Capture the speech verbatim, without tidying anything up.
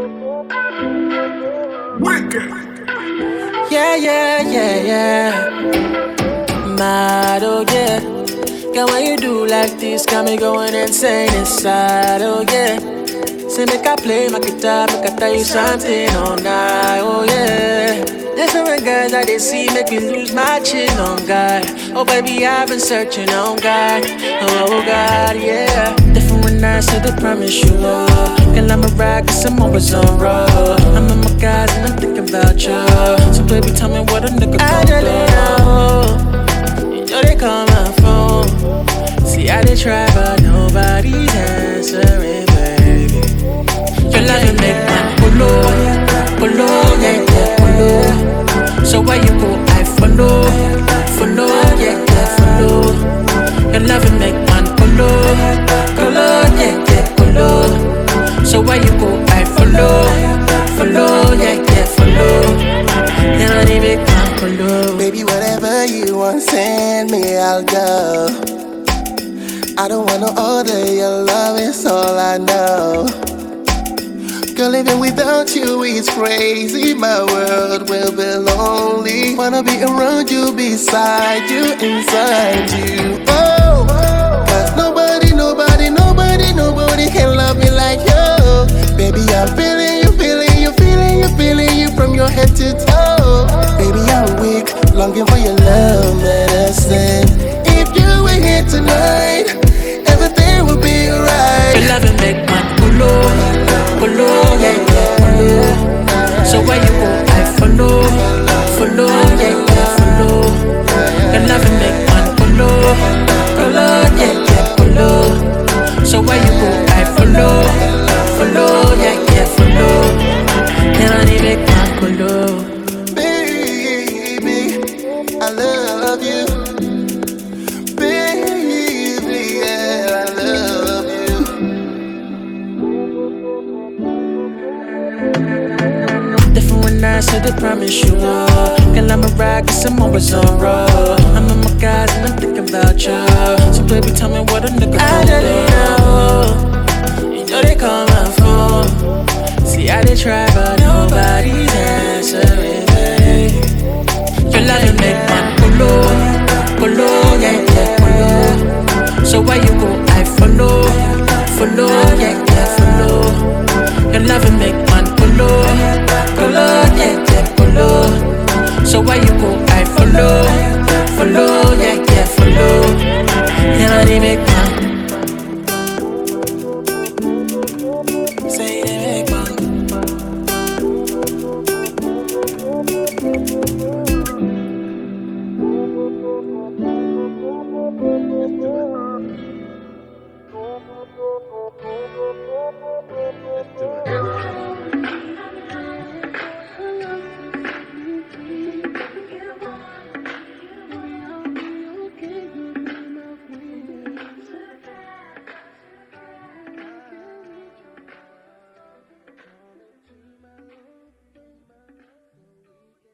Yeah, yeah, yeah, yeah. Mad, oh yeah. Girl, when you do like this, got me going insane inside, oh yeah. Say make I play my guitar, make I tell you something all night, oh yeah. Different guys that they see make me lose my chin on God. Oh baby, I've been searching on God, oh God, yeah. Different nights, so they promise you love. Girl, I'm a ride, cause I'm always on road. I'm in my guys and I'm thinking about you. So baby, tell me what a nigga gon' do. You know they call my phone. See how they try, but nobody's answering, baby. Your love and make my polo, polo, yeah, yeah, polo. So why you go, I follow, follow, yeah, yeah, follow. Your love and make my polo, polo, yeah, yeah, polo. So why you go, I follow, follow, yeah, yeah, follow. You don't even come follow. Baby, whatever you want, send me, I'll go. I don't wanna order your love, it's all I know. Girl, living without you is crazy. My world will be lonely. Wanna be around you, beside you, inside you. Oh, cause nobody, nobody, nobody, nobody can love me like you. Baby, I'm feeling you, feeling you, feeling you, feeling you from your head to toe. Baby, I'm weak, longing for your love, medicine. If you were here tonight, everything will be alright. Your love and make my polo, polo, yeah, yeah, polo. So where you go, I follow, follow, yeah, yeah, follow. Your love and make my polo, polo, yeah, yeah, polo. So where you go, I follow, follow, yeah, yeah, follow. Can I make my polo? Baby, I love you. Baby, yeah, I love you. Different nights, so they promise you love. Girl, I'm a ride, cause I'm always on road. I'm in my guys and I'm thinking about you. So baby, tell me what a nigga gon' do. You know they call my phone. See how they try, but nobody's answering, babe. Your love and make my polo, polo, yeah, yeah, polo. So where you go, I follow, follow, yeah, yeah, follow. Your love and make my polo, polo, yeah, yeah, polo. So where you go, I follow, follow, yeah, yeah, follow. Can I make